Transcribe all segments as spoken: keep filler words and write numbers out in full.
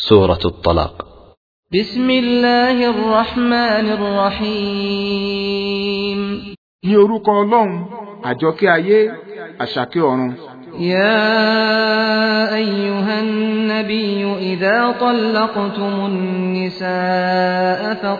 سورة الطلاق. بسم الله الرحمن الرحيم. Ní orúkọ Ọlọ́run, àjọkẹ́ ayé, àṣàkẹ́ ọ̀run. يا أيها النبي إذا طلقتم النساء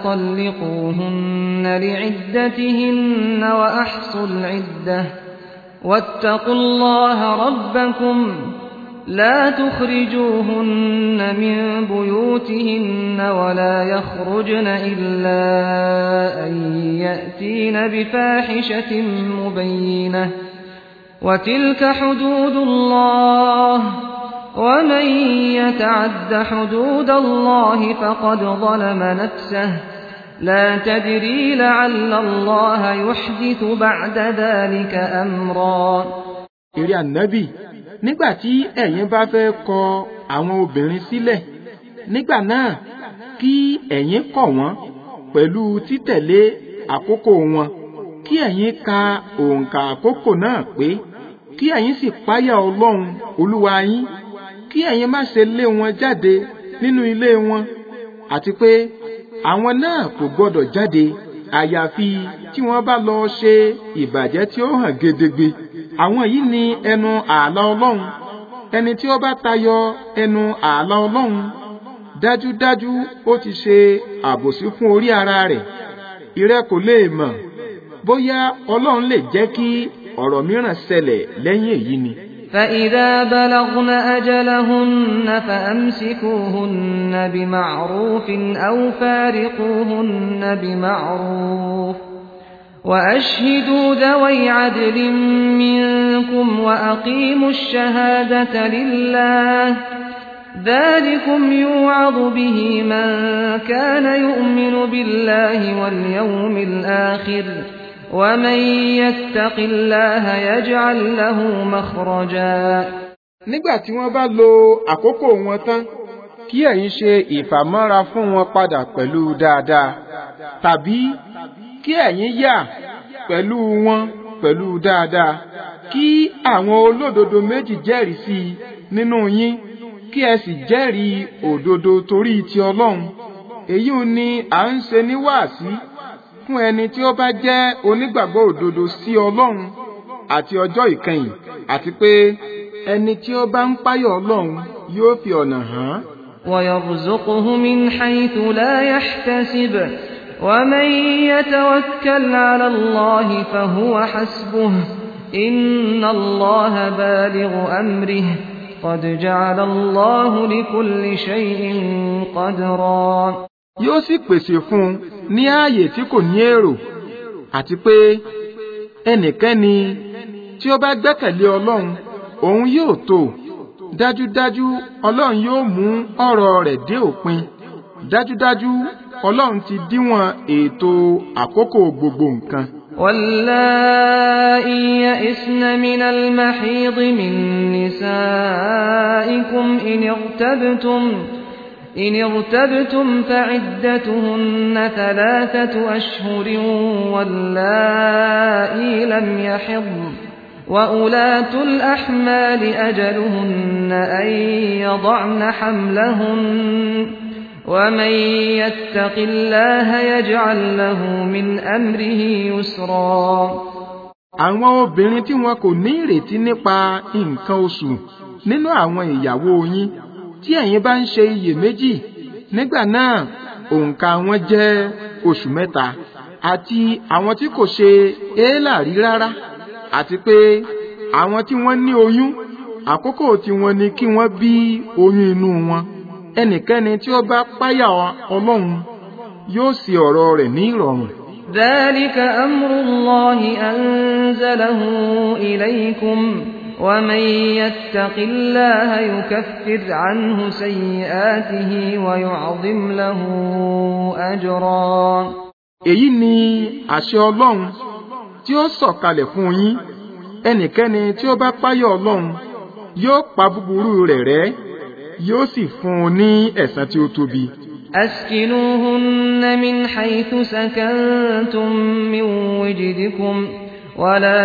فطلقوهن لعدتهن وأحصوا العدة واتقوا الله ربكم لا تخرجوهن من بيوتهن ولا يخرجن إلا أن يأتين بفاحشة مبينة وتلك حدود الله ومن يتعد حدود الله فقد ظلم نفسه لا تدري لعل الله يحدث بعد ذلك أمرا. Ìrẹ́ Ànábì, nígbà tí ẹ̀yin bá fẹ́ kọ àwọn obìnrin sílẹ̀, nígbà náà kí ẹ̀yin kọ̀ wọ́n pẹ̀lú títẹ̀lé àkókò wọn, kí ẹ̀yin ka òǹkà àkókò náà pé, kí ẹ̀yin sì páyà Ọlọ́run Olúwa yín, kí ẹ̀yin má ṣe lé wọn jáde nínú ilé wọn, àti pé àwọn náà kò gbọdọ̀ jáde àyàfi tí wọ́n bá lọ ṣe ìbàjẹ́ tí ó hàn gedegbe. Àwọn yìí ni ẹnu ààlà Ọlọ́run. Ẹni tí ó bá tayọ ẹnu ààlà Ọlọ́run, dájúdájú ó ti ṣe àbòsí fún orí ara rẹ̀. Ìrẹ kò lè mọ̀ bóyá Ọlọ́run lè jẹ́ kí ọ̀rọ̀ mìíràn ṣẹlẹ̀ lẹ́yìn èyí ni. فإذا بلغن أجلهن فأمسكوهن بمعروف أو فارقوهن بمعروف وأشهدوا ذوي عدل منكم وأقيموا الشهادة لله ذلكم يوعظ به من كان يؤمن بالله واليوم الآخر ومن يتق الله يجعل له مخرجا. Nígbà tí wọ́n bá lo àkókò wọn tán, kí ẹ̀yin ṣe ìfàmọ́ra fún wọn padà pẹ̀lú dáadáa, tàbí kí ẹ̀yin yà pẹ̀lú wọn pẹ̀lú dáadáa, kí àwọn olódodo méjì jẹ́rìí sí i nínú yín, kí ẹ sì jẹ́rìí òdodo torí ti Ọlọ́run. Èyí ni à ń ṣe ní wáàsí fún ẹni tí ó bá jẹ́ onígbàgbọ́ òdodo sí Ọlọ́run àti ọjọ́ ìkẹyìn, àti pé ẹni tí ó bá ń páyọ̀ Ọlọ́run yóò fi ọ̀nà hàn. ويرزقه من حيث لا يحتسب ومن يتوكل على الله فهو حسبه إن الله بالغ أمره قد جعل الله لكل شيء قدرا. Yóò sì pèsè fún un ní ààyè tí kò ní èrò, àti pé ẹnikẹ́ni tí ó bá gbẹ́kẹ̀lé Ọlọ́run òun yóò tó. Dájúdájú Ọlọ́run yóò mú ọ̀rọ̀ rẹ̀ dé òpin. Dájúdájú Ọlọ́run ti díwọ̀n ètò àkókò gbogbo nǹkan. واللائي يئسن من المحيض من نسائكم إن ارتبتم إن ارتبتم فعدتهن ثلاثة أشهر واللائي لم يحضن وأولاة الأحمال أجلهن أن يضعن حملهن ومن يتق الله يجعل له من أمره يسرا. Àwọn obìnrin tí wọn kò ní ìrètí nípa nǹkan oṣù nínú àwọn ìyàwó yín, tí ẹ̀yin bá ń ṣe iyèméjì, nígbà náà òǹkà wọn jẹ́ oṣù mẹ́ta, àti àwọn tí kò ṣe éélà rí rárá, àti pé àwọn tí wọ́n ní oyún, àkókò tí wọ́n ní kí wọ́n bí oyún inú wọn. Ẹnikẹ́ni tí ó bá páyà Ọlọ́run yóò sì ọ̀rọ̀ rẹ̀ ní ìrọ̀rùn. ذلك أمر الله أنزله إليكم ومن يتق الله يكفر عنه سيئاته ويعظم له أجرا. Èyí ni àṣẹ Ọlọ́run tí ó sọ̀kalẹ̀ fún yín. Ẹnikẹ́ni tí ó bá páyà Ọlọ́run yóò pa búburú rẹ̀ rẹ́, yóò sì fún un ní ẹ̀san tí ó tóbi. أسكنوهن من حيث سكنتم من وجدكم ولا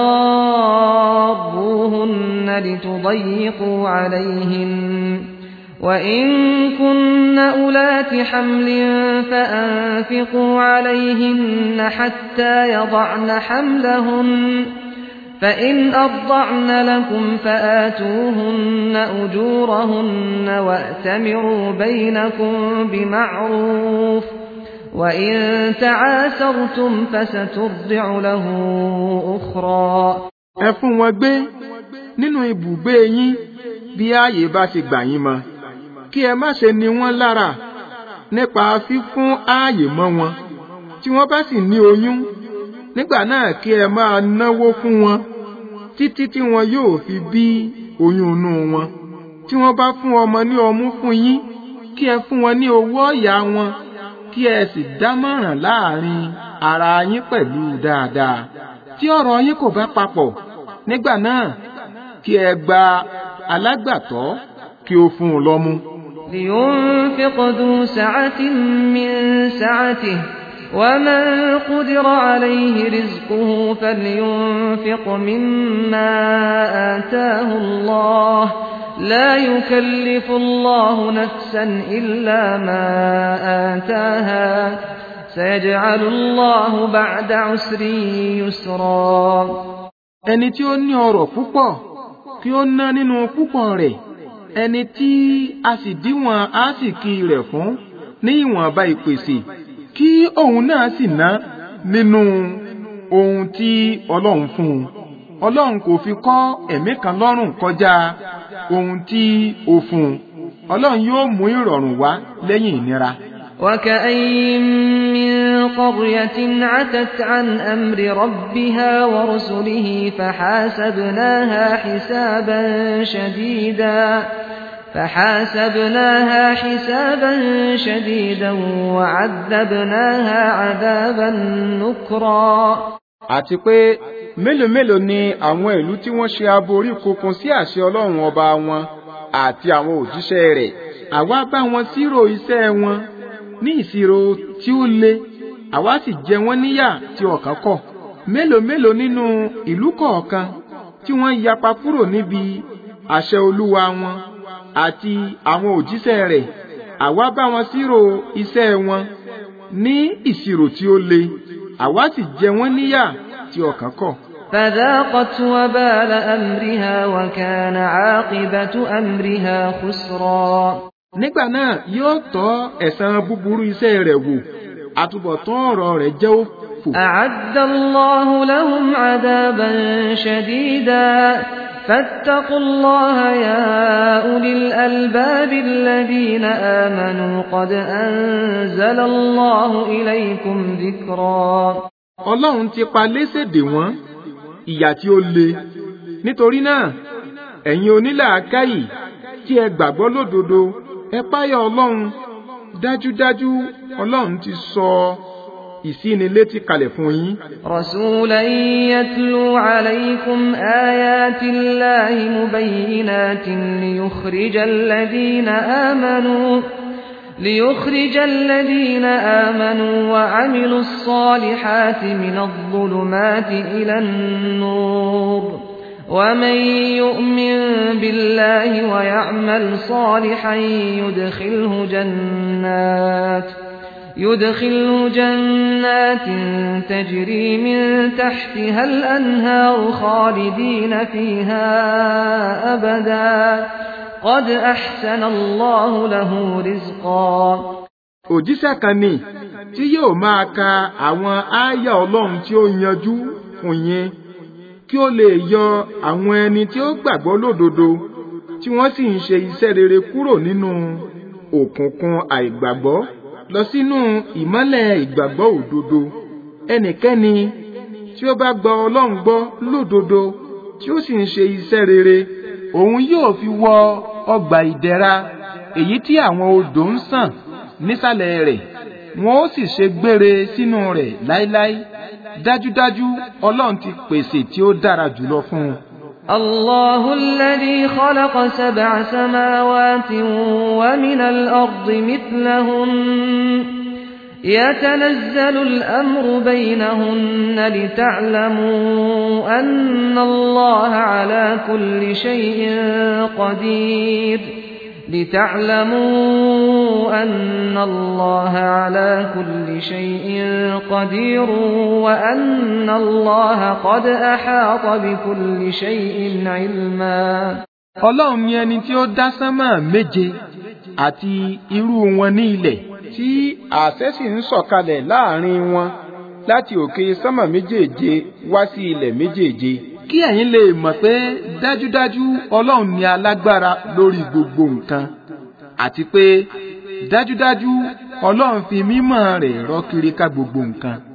تضاروهن لتضيقوا عليهن وإن كن أولات حمل فأنفقوا عليهن حتى يضعن حملهن فإن أرضعن لكم فآتوهن أجورهن وأتمروا بينكم بمعروف وإن تعاسرتم فسترضع له أخرى. ẹ fún wọn gbé nínú ibùgbé yín bí ààyè bá ti gbà yín mọ́, kí ẹ má ṣe ní wọ́n lára nípa fífún ààyè mọ́ wọn. Tí wọ́n bá sì ní oyún, nígbà náà kí ẹ máa náwó fún wọn títí tí wọn yóò fi bí oyún inú wọn. Tí wọ́n bá fún ọmọ ní ọmú fún yín, kí ẹ fún wọn ní owó ọ̀yà wọn, kí ẹ sì dámọ̀ràn láàrin ara yín pẹ̀lú dáadáa. Tí ọ̀rọ̀ yín kò bá papọ̀, nígbà náà kí ẹ gba alágbàtọ́ kí ó fún un lọ́mú. لينفق ذو سعة من سعته ومن قدر عليه رزقه فلينفق مما آتاه الله لا يكلف الله نفسا إلا ما آتاها سيجعل الله بعد عسر يسرا. ẹni tí ó ní ọrọ̀ púpọ̀ kí ó ná nínú púpọ̀ rẹ̀, ẹni tí a sì díwọ̀n àsìkí rẹ̀ fún ní ìwọ̀nba ìpèsè, kí òun náà sì ná nínú ohun tí Ọlọ́run fún un. Ọlọ́run kò fi kọ́ ẹ̀mí kan lọ́rùn kọjá ohun tí ó fún un. Ọlọ́run yóò mú ìrọ̀rùn wá lẹ́yìn ìnira. وكأين من قرية عتت عن أمر ربها ورسله فحاسبناها حسابا شديدا فحاسبناها حسابا شديدا وعذبناها عذابا نكرا. àti pé mélòó mélòó ni àwọn ìlú tí wọ́n ṣe aborí kokun sí àṣẹ Ọlọ́run ọba wọn àti àwọn òjíṣẹ́ rẹ̀, àwa bá wọn ṣírò iṣẹ́ wọn ní ìṣirò tí ó le, àwa sì jẹ wọ́n níyà tí ọkàn kọ̀. Mélòó mélòó nínú ìlú kọ̀ọ̀kan tí wọ́n yapa kúrò níbi àṣẹ Olúwa wọn àti àwọn òjíṣẹ́ rẹ̀, àwa bá wọn ṣírò iṣẹ́ wọn ní ìṣirò tí ó le, àwa sì jẹ wọ́n níyà tí ọkàn kọ̀. فذاقت وبال أمرها وكان عاقبة أمرها خسرا. Nígbà náà yóò tọ́ ẹ̀san búburú iṣẹ́ rẹ̀ wò, àtúbọ̀tán ọ̀rọ̀ rẹ̀ jẹ́ òfò. أعد الله لهم عذابا شديدا فاتقوا الله يا أولي الألباب الذين آمنوا قد أنزل الله إليكم ذكرا. Ọlọ́run ti pa léṣe dè wọ́n ìyà tí ó le. Nítorí náà ẹ̀yin onílàákàyè tí ẹ gbàgbọ́ lódodo, ẹ páyà Ọlọ́run. Dájúdájú Ọlọ́run ti sọ ìsínilétí kalẹ̀ fún yín. رسولا يتلو عليكم آيات الله مبينات ليخرج الذين آمنوا ليخرج الذين آمنوا وعملوا الصالحات من الظلمات إلى النور ومن يؤمن بالله ويعمل صالحا يدخله جنات يدخله جنات تجري من تحتها الأنهار خالدين فيها أبدا قد أحسن الله له رزقا. Òjíṣẹ́ kan ni tí yóò máa ka àwọn àyà Ọlọ́run tí ó yanjú fún yín, kí ó lè yọ àwọn ẹni tí ó gbàgbọ́ lódodo tí wọ́n sì ń ṣe iṣẹ́ rere kúrò nínú òkùnkùn àìgbàgbọ́ lọ sínú ìmọ́lẹ̀ ìgbàgbọ́ òdodo. Ẹnikẹ́ni tí ó bá gba Ọlọ́run gbọ́ lódodo tí ó sì ń ṣe iṣẹ́ rere, òun yóò fi wọ ọgbà ìdẹ̀ra èyí tí àwọn odò ń sàn nísàlẹ̀ rẹ̀, wọn ó sì ṣe gbére sínú rẹ̀ láéláé. Dájúdájú Ọlọ́run ti pèsè tí ó dára jùlọ fún un. الله الذي خلق سبع سماوات ومن الأرض مثلهن يتنزل الأمر بينهن لتعلموا أن الله على كل شيء قدير لتعلموا أن الله على كل شيء قدير وأن الله قد أحاط بكل شيء علما. Ọlọ́run ni ẹni tí ó dá sánmà méje àti irú wọn ní ilẹ̀ tí àṣẹ sì ń sọ̀kalẹ̀ láàrin wọn láti òkè sánmà méjèèje wá sí ilẹ̀ méjèèje. Kí ẹ̀yin lè mọ̀ pé dájúdájú Ọlọ́run ni alágbára lórí gbogbo nǹkan àti pé dájúdájú Ọlọ́run fi mímọ́ rẹ̀ rọ́ kiri ká gbogbo nǹkan.